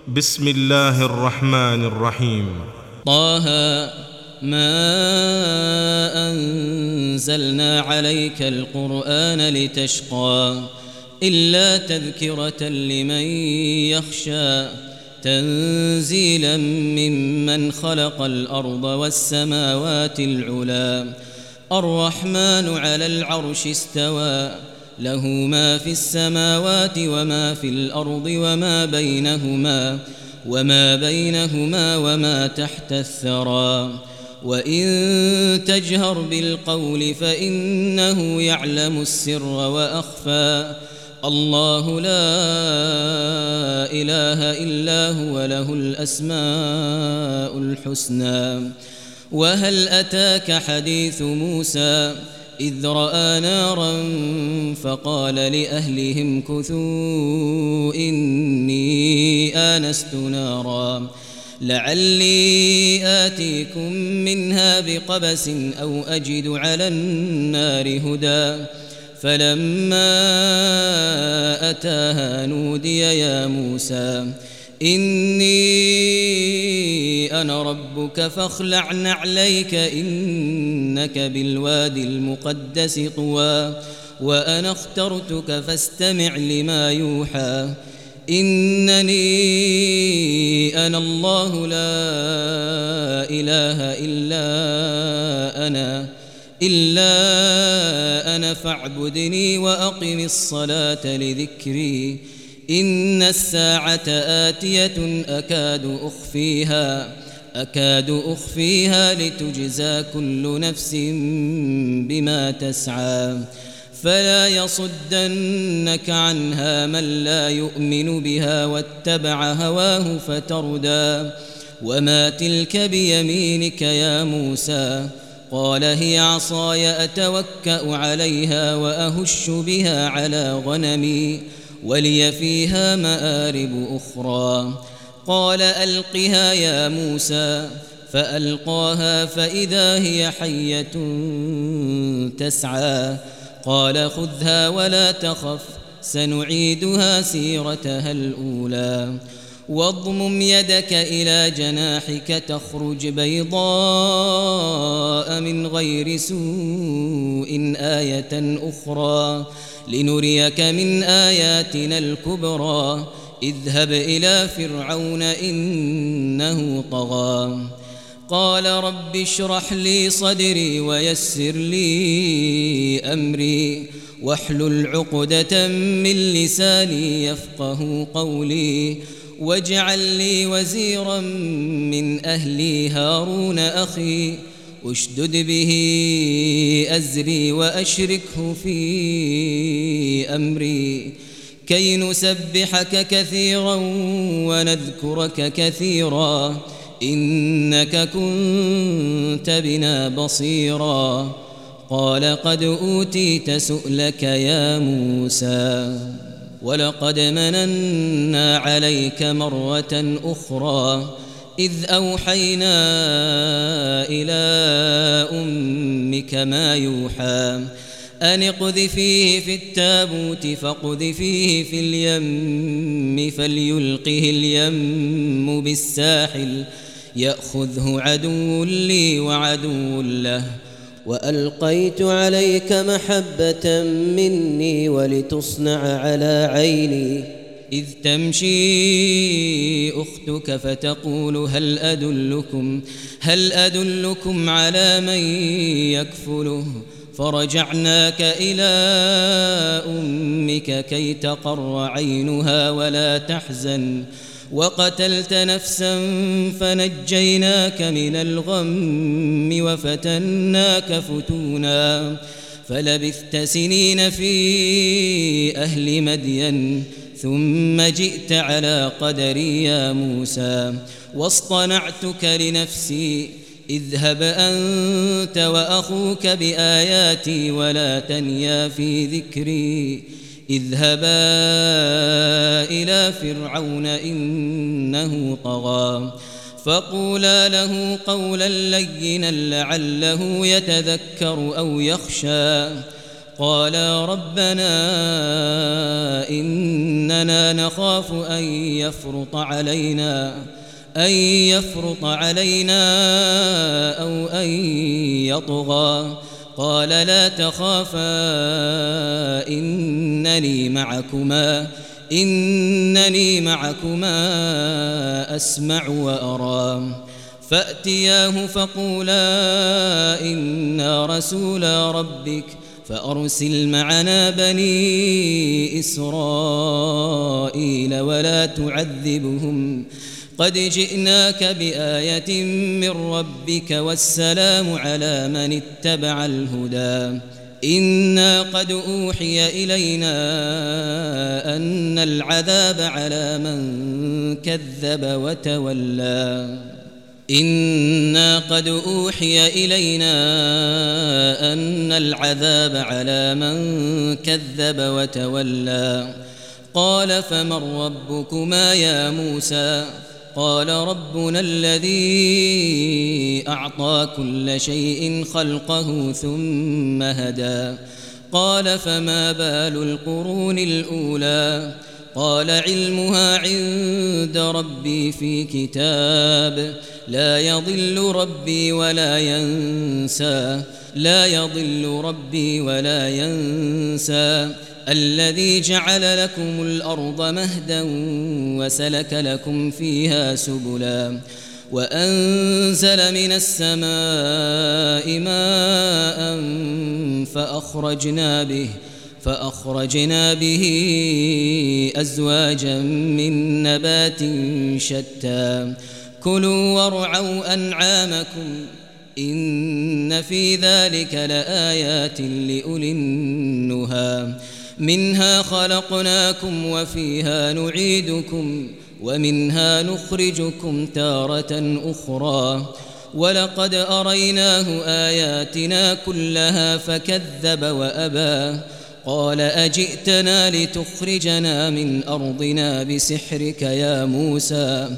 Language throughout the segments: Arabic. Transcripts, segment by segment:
بسم الله الرحمن الرحيم. طه ما أنزلنا عليك القرآن لتشقى إلا تذكرة لمن يخشى تنزيلا ممن خلق الأرض والسماوات العلى الرحمن على العرش استوى له ما في السماوات وما في الأرض وما بينهما وما تحت الثرى وإن تجهر بالقول فإنه يعلم السر وأخفى الله لا إله إلا هو له الأسماء الحسنى. وهل أتاك حديث موسى إذ رأى نارا فقال لأهلهم كثوا إني آنست نارا لعلي آتيكم منها بقبس أو أجد على النار هدى فلما أتاها نودي يا موسى إني أنا ربك فاخلع نعليك إنك بالوادي المقدس طوى وأنا اخترتك فاستمع لما يوحى إنني أنا الله لا إله إلا أنا فاعبدني وأقم الصلاة لذكري إن الساعة آتية أكاد أخفيها لتجزى كل نفس بما تسعى فلا يصدنك عنها من لا يؤمن بها واتبع هواه فتردى وما تلك بيمينك يا موسى قال هي عصاي أتوكأ عليها وأهش بها على غنمي ولي فيها مآرب أخرى قال ألقها يا موسى فألقاها فإذا هي حية تسعى قال خذها ولا تخف سنعيدها سيرتها الأولى واضمم يدك إلى جناحك تخرج بيضاء من غير سوء آية أخرى لنريك من آياتنا الكبرى اذهب إلى فرعون إنه طغى قال رب اشرح لي صدري ويسر لي أمري واحلل عقدة من لساني يفقه قولي واجعل لي وزيرا من أهلي هارون أخي اشدد به أزري وأشركه في أمري كي نسبحك كثيرا ونذكرك كثيرا إنك كنت بنا بصيرا قال قد أوتيت سؤلك يا موسى ولقد مننا عليك مرة أخرى إذ أوحينا إلى أمك ما يوحى أن اقذفيه في التابوت فاقذفيه في اليم فليلقه اليم بالساحل يأخذه عدو لي وعدو له وألقيت عليك محبة مني ولتصنع على عيني إذ تمشي أختك فتقول هل أدلكم على من يكفله فرجعناك إلى أمك كي تقر عينها ولا تحزن وقتلت نفسا فنجيناك من الغم وفتناك فتونا فلبثت سنين في أهل مدين ثم جئت على قدري يا موسى واصطنعتك لنفسي اذهب أنت وأخوك بآياتي ولا تنيا في ذكري اذهبا إلى فرعون إنه طغى فقولا له قولا لينا لعله يتذكر أو يخشى قالا ربنا إننا نخاف أن يفرط علينا أو أن يطغى قال لا تخافا إنني معكما أسمع وأرى فأتياه فقولا إنا رسولا ربك فأرسل معنا بني إسرائيل ولا تعذبهم قد جئناك بآية من ربك والسلام على من اتبع الهدى إنا قد أوحي إلينا أن العذاب على من كذب وتولى إنا قد أوحي إلينا أن العذاب على من كذب وتولى قال فمن ربكما يا موسى قال ربنا الذي أعطى كل شيء خلقه ثم هدى قال فما بال القرون الأولى قال علمها عند ربي في كتاب لا يضل ربي ولا ينسى الذي جعل لكم الأرض مهدا وسلك لكم فيها سبلا وأنزل من السماء ماء فأخرجنا به أزواجا من نبات شتى كلوا وارعوا أنعامكم إن في ذلك لآيات لأولي النهى منها خلقناكم وفيها نعيدكم ومنها نخرجكم تارة أخرى ولقد أريناه آياتنا كلها فكذب وأبى قال أجئتنا لتخرجنا من أرضنا بسحرك يا موسى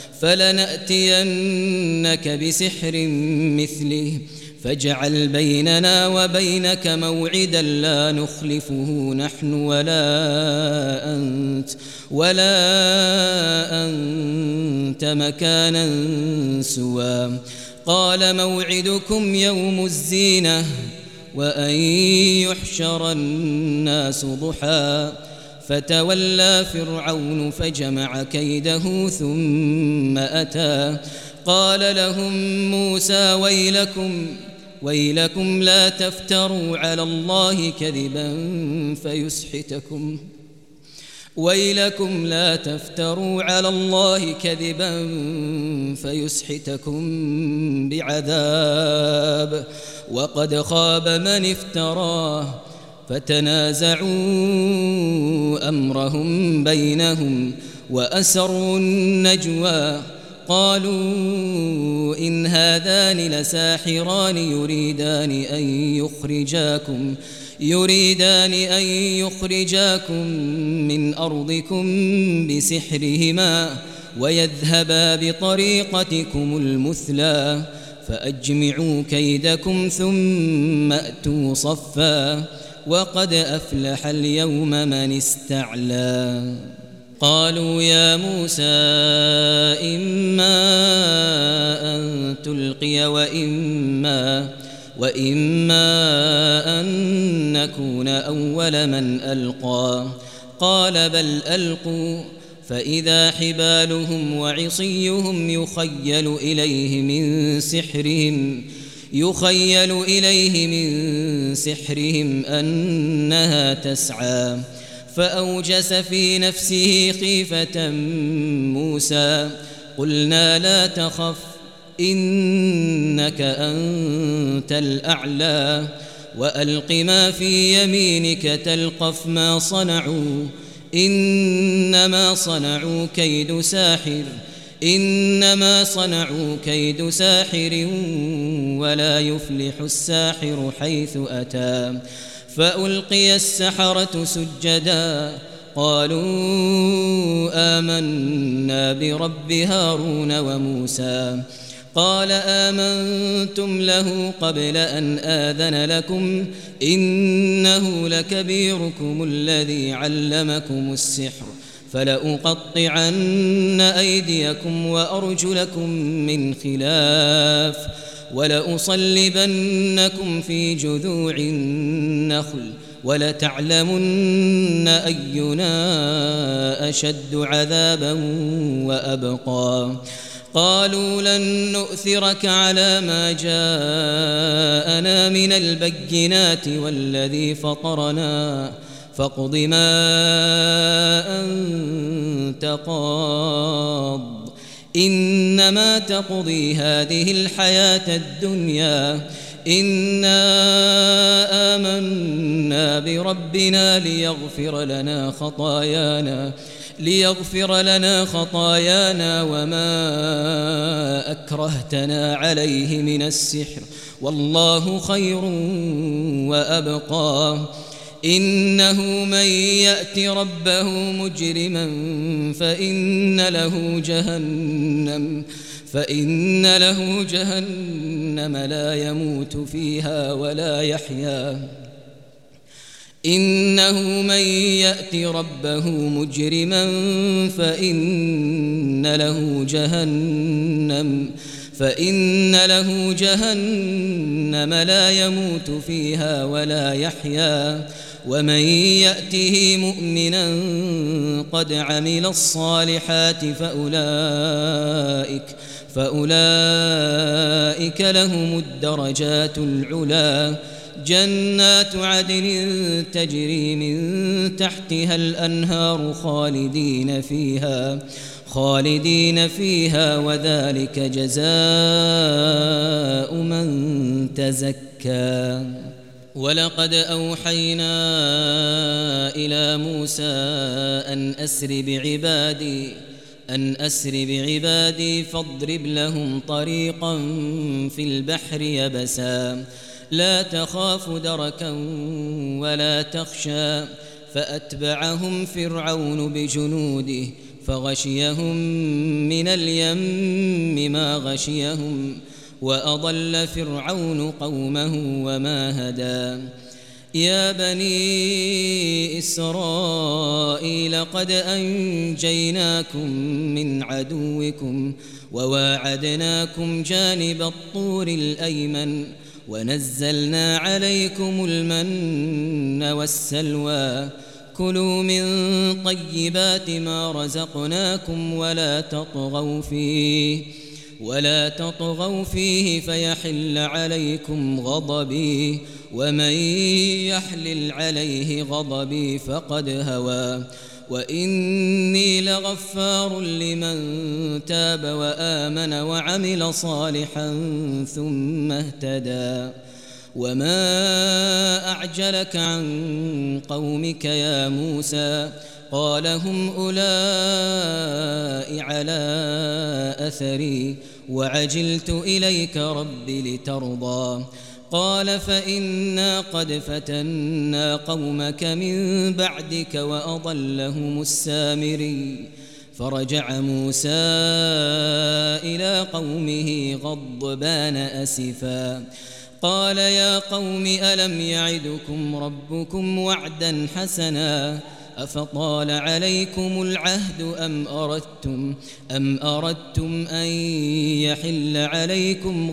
فلنأتينك بسحر مثله فاجعل بيننا وبينك موعدا لا نخلفه نحن ولا أنت مكانا سوى قال موعدكم يوم الزينة وأن يحشر الناس ضحى فتولى فرعون فجمع كيده ثم أتى قال لهم موسى ويلكم لا تفتروا على الله كذبا فيسحتكم بعذاب وقد خاب من افتراه فتنازعوا أمرهم بينهم وأسروا النجوى قالوا إن هذان لساحران يريدان أن يخرجاكم من أرضكم بسحرهما ويذهبا بطريقتكم المثلى فأجمعوا كيدكم ثم أتوا صفا وقد أفلح اليوم من استعلى قالوا يا موسى إما أن تلقي وإما أن نكون أول من ألقى قال بل ألقوا فإذا حبالهم وعصيهم يخيل إليه من سحرهم أنها تسعى فأوجس في نفسه خيفة موسى قلنا لا تخف إنك أنت الأعلى وألق ما في يمينك تلقف ما صنعوا إنما صنعوا كيد ساحر ولا يفلح الساحر حيث أتى فألقي السحرة سجدا قالوا آمنا برب هارون وموسى قال آمنتم له قبل أن آذن لكم إنه لكبيركم الذي علمكم السحر فلأقطعن أيديكم وأرجلكم من خلاف ولأصلبنكم في جذوع النخل ولتعلمن أينا أشد عذابا وأبقى قالوا لن نؤثرك على ما جاءنا من البينات والذي فطرنا فاقض ما أنت قاض إنما تقضي هذه الحياة الدنيا إنا آمنا بربنا ليغفر لنا خطايانا وما أكرهتنا عليه من السحر والله خير وأبقى إنه من يأت ربه مجرما فإن له جهنم لا يموت فيها ولا يحيا إنه من يأت ربه مجرما فإن له جهنم لا يموت فيها ولا يحيا ومن يأته مؤمنا قد عمل الصالحات فأولئك لهم الدرجات العلا جنات عدن تجري من تحتها الأنهار خالدين فيها وذلك جزاء من تزكى ولقد أوحينا إلى موسى أن أسر بعبادي فاضرب لهم طريقا في البحر يبسا لا تخاف دركا ولا تخشى فأتبعهم فرعون بجنوده فغشيهم من اليم ما غشيهم وأضل فرعون قومه وما هدى يا بني إسرائيل قد أنجيناكم من عدوكم وواعدناكم جانب الطور الأيمن ونزلنا عليكم المن والسلوى كلوا من طيبات ما رزقناكم ولا تطغوا فيه فيحل عليكم غضبي ومن يحلل عليه غضبي فقد هوى وإني لغفار لمن تاب وآمن وعمل صالحا ثم اهتدى وما أعجلك عن قومك يا موسى قال هم أولئك على أثري وعجلت إليك رب لترضى قال فإنا قد فتنا قومك من بعدك وأضلهم السامري فرجع موسى إلى قومه غضبان أسفا قال يا قوم ألم يعدكم ربكم وعدا حسنا أفطال عليكم العهد أم أردتم أن يحل عليكم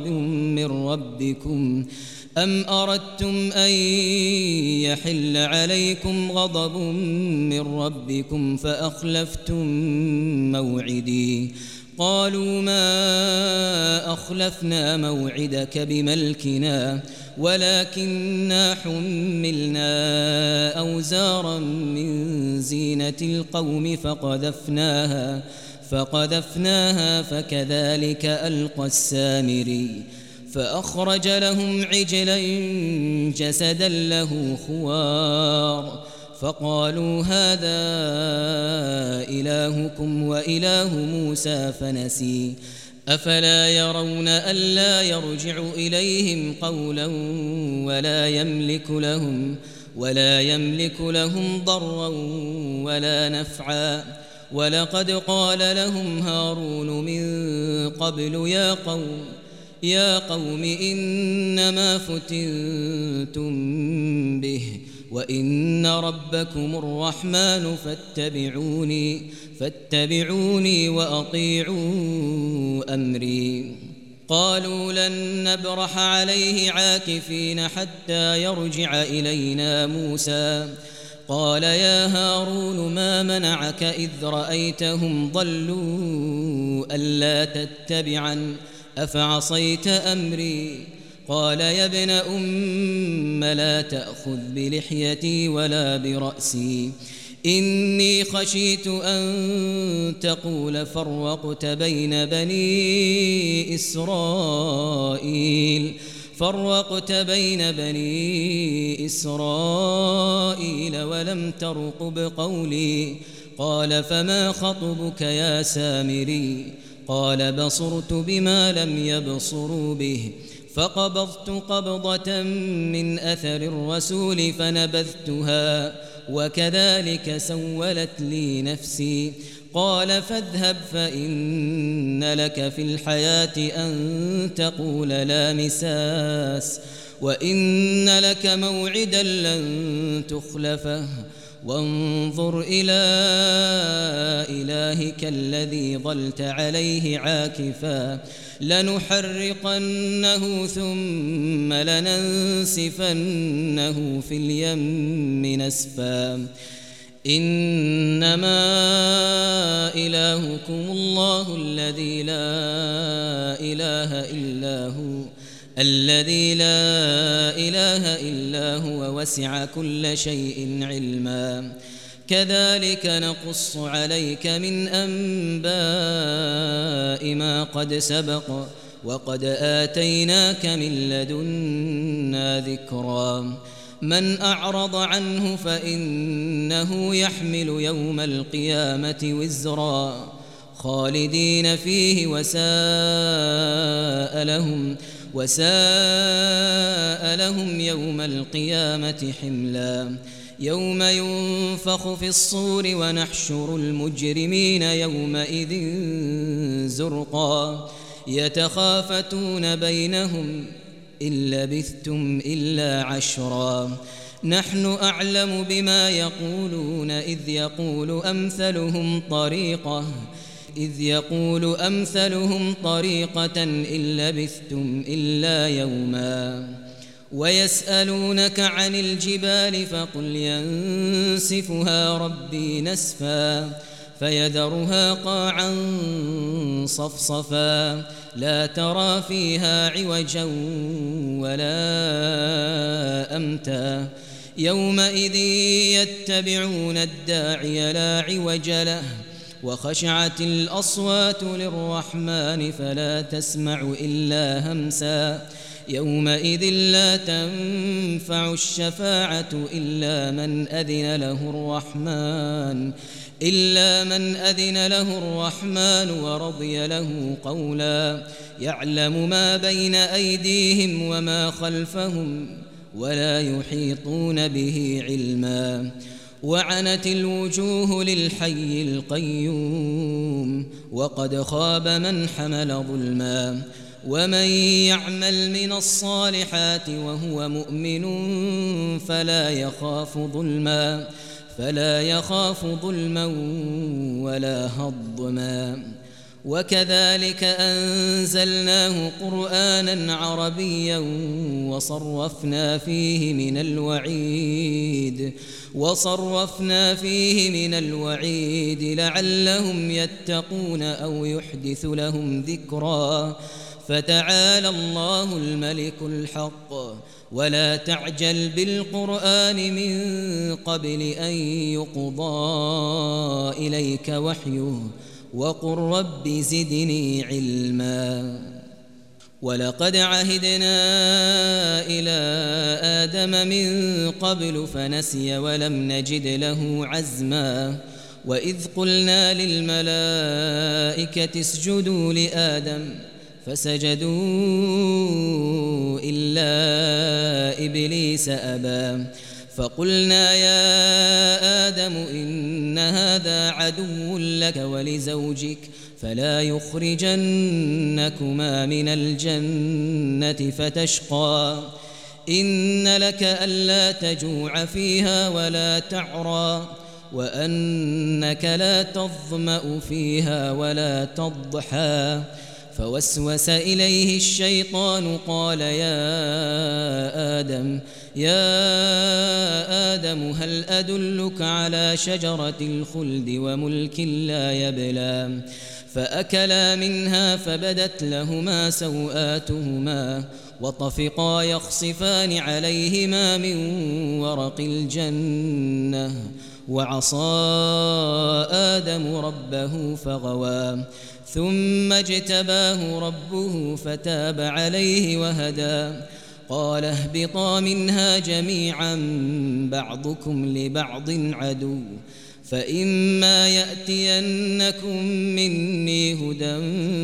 غضب من ربكم فأخلفتم موعدي قالوا ما أخلفنا موعدك بملكنا ولكننا حملنا أوزارا من زينة القوم فقذفناها فكذلك ألقى السامري فأخرج لهم عجلا جسدا له خوار فقالوا هذا إلهكم وإله موسى فنسي أفلا يرون ألا يرجع إليهم قولا ولا يملك لهم ضرا ولا نفعا ولقد قال لهم هارون من قبل يا قوم إنما فتنتم به وإن ربكم الرحمن فاتبعوني وأطيعوا أمري. قالوا لن نبرح عليه عاكفين حتى يرجع إلينا موسى. قال يا هارون ما منعك إذ رأيتهم ضلوا ألا تتبعن أفعصيت أمري؟ قال يا ابن أم لا تأخذ بلحيتي ولا برأسي إني خشيت أن تقول فرقت بين بني إسرائيل ولم ترقب قولي. قال فما خطبك يا سامري؟ قال بصرت بما لم يبصروا به فقبضت قبضة من أثر الرسول فنبذتها وكذلك سولت لي نفسي. قال فاذهب فإن لك في الحياة أن تقول لا مساس وإن لك موعدا لن تخلفه وانظر إلى إلهك الذي ظلت عليه عاكفا لنحرقنه ثم لننسفنه في اليم نسفا. إنما إلهكم الله الذي لا إله إلا هو وسع كل شيء علما. كذلك نقص عليك من أنباء ما قد سبق وقد آتيناك من لدنا ذكرا. من أعرض عنه فإنه يحمل يوم القيامة وزرا خالدين فيه وساء لهم يوم القيامة حملا. يوم ينفخ في الصور ونحشر المجرمين يومئذ زرقا يتخافتون بينهم إن لبثتم إلا عشرا نحن أعلم بما يقولون إذ يقول أمثلهم طريقة إن لبثتم إلا يوما. ويسألونك عن الجبال فقل ينسفها ربي نسفا فيذرها قاعا صفصفا لا ترى فيها عوجا ولا أمتا. يومئذ يتبعون الداعي لا عوج له وخشعت الأصوات للرحمن فلا تسمع إلا همسا. يومئذ لا تنفع الشفاعة إلا من أذن له الرحمن ورضي له قولا. يعلم ما بين أيديهم وما خلفهم ولا يحيطون به علما. وعنت الوجوه للحي القيوم وقد خاب من حمل ظلما. ومن يعمل من الصالحات وهو مؤمن فلا يخاف ظلما ولا هضما. وكذلك أنزلناه قرآنا عربيا وصرفنا فيه من الوعيد لعلهم يتقون أو يحدث لهم ذكرا. فتعالى الله الملك الحق ولا تعجل بالقرآن من قبل أن يقضى إليك وحيه وقل رب زدني علما. ولقد عهدنا إلى آدم من قبل فنسي ولم نجد له عزما. وإذ قلنا للملائكة اسجدوا لآدم فسجدوا إلا إبليس أبى فقلنا يا آدم إن هذا عدو لك ولزوجك فلا يخرجنكما من الجنة فتشقى إن لك ألا تجوع فيها ولا تعرى وأنك لا تظمأ فيها ولا تضحى فوسوس إليه الشيطان قال يا آدم هل أدلك على شجرة الخلد وملك لا يبلى فأكلا منها فبدت لهما سوآتهما وطفقا يخصفان عليهما من ورق الجنة وعصى آدم ربه فغوى ثم اجتباه ربه فتاب عليه وهدى قال اهبطا منها جميعا بعضكم لبعض عدو فإما يأتينكم مني هدى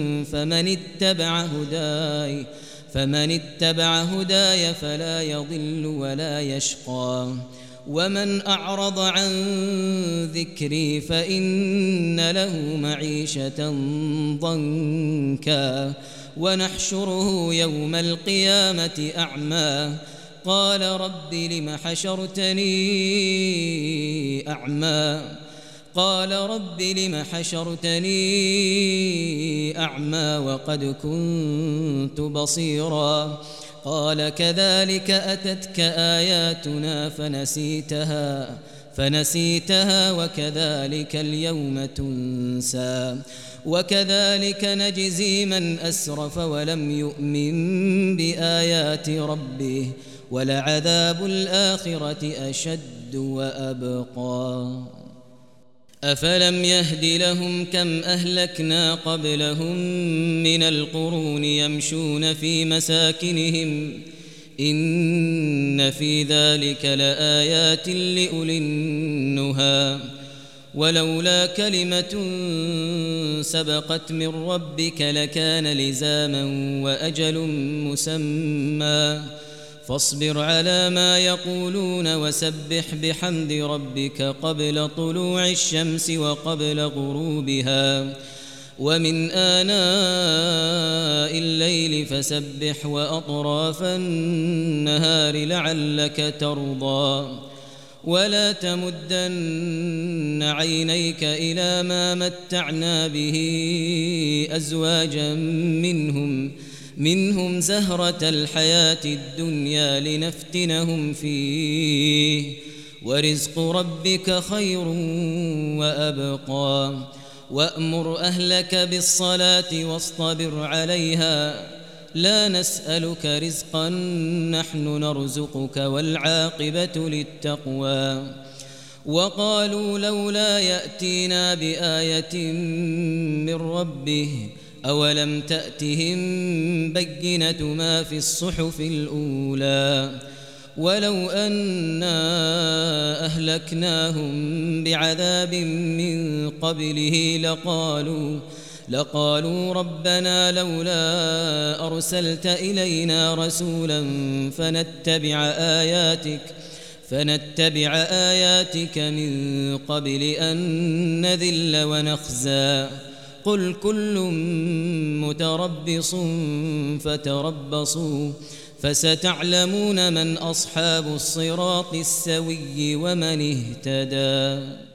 فمن اتبع هداي فلا يضل ولا يشقى ومن أعرض عن ذكري فإن له معيشة ضنكا ونحشره يوم القيامة أعمى قال رب لم حشرتني أعمى وقد كنت بصيرا قال كذلك أتتك آياتنا فنسيتها وكذلك اليوم تنسى وكذلك نجزي من أسرف ولم يؤمن بآيات ربه ولعذاب الآخرة أشد وأبقى أفلم يهد لهم كم أهلكنا قبلهم من القرون يمشون في مساكنهم إن في ذلك لآيات لأولي النهى ولولا كلمة سبقت من ربك لكان لزاما وأجل مسمى فاصبر على ما يقولون وسبح بحمد ربك قبل طلوع الشمس وقبل غروبها ومن آناء الليل فسبح وأطراف النهار لعلك ترضى ولا تمدن عينيك إلى ما متعنا به أزواجا منهم زهرة الحياة الدنيا لنفتنهم فيه ورزق ربك خير وأبقى وأمر أهلك بالصلاة واصطبر عليها لا نسألك رزقا نحن نرزقك والعاقبة للتقوى وقالوا لولا يأتينا بآية من ربه أولم تأتهم بينة ما في الصحف الأولى ولو أنا أهلكناهم بعذاب من قبله لقالوا ربنا لولا أرسلت إلينا رسولا فنتبع آياتك من قبل أن نذل ونخزى قل كل متربص فتربصوا فستعلمون من أصحاب الصراط السوي ومن اهتدى.